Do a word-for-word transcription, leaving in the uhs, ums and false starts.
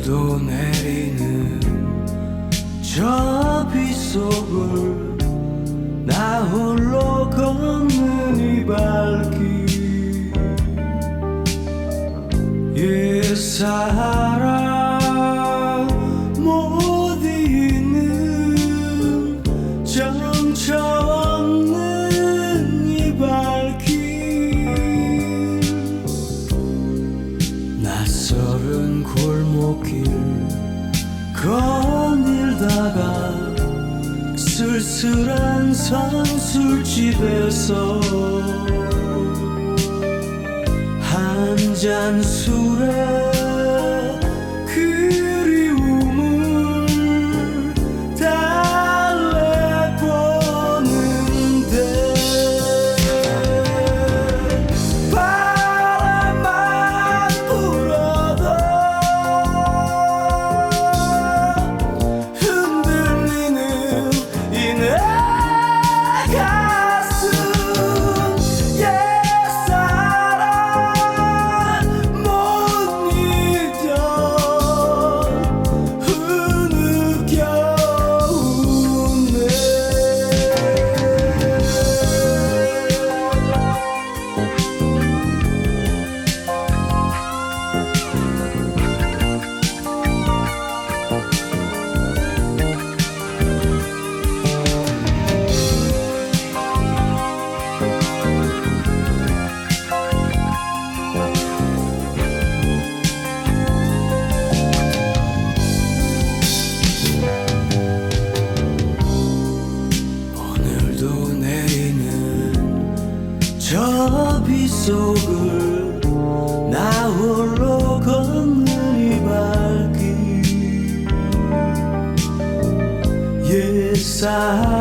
오늘도 내리는 저 빗속을 나 홀로 걷는 이 발길 옛사랑 못 잊는 정처 없는 이 발길 낯설은 골목길 거닐다가 쓸쓸한 선술집에서 한 잔 술에 그리움을 달래보는데 바람만 불어도 흔들리는 이 내 가슴 옛사랑 못 잊어 흐느껴오네. 오늘도 내리는 저 빗속을 나 홀로 걷는 이 발길 옛사랑